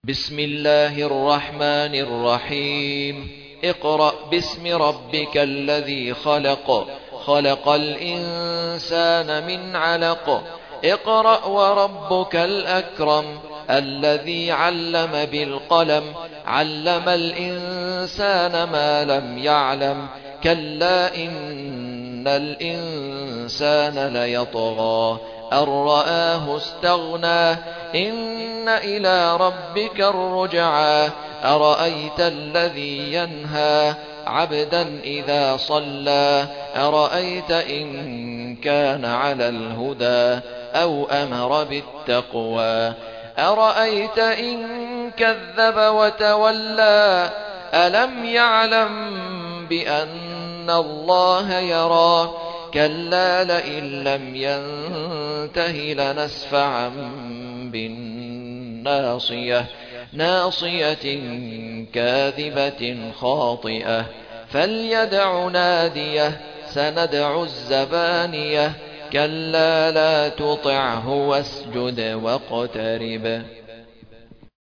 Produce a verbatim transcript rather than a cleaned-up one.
بسم الله الرحمن الرحيم اقرأ باسم ربك الذي خلق خلق الإنسان من علق اقرأ وربك الأكرم الذي علم بالقلم علم الإنسان ما لم يعلم كلا إن الإنسان ليطغى أن رآه استغنى إن إلى ربك الرجعى أرأيت الذي ينهى عبدا إذا صلى أرأيت إن كان على الهدى أو أمر بالتقوى أرأيت إن كذب وتولى ألم يعلم بأن الله يرى كلا لئن لم ينته لنسفعا بالناصية ناصية كاذبة خاطئة فليدع ناديه سندع الزبانية كلا لا تطعه واسجد واقترب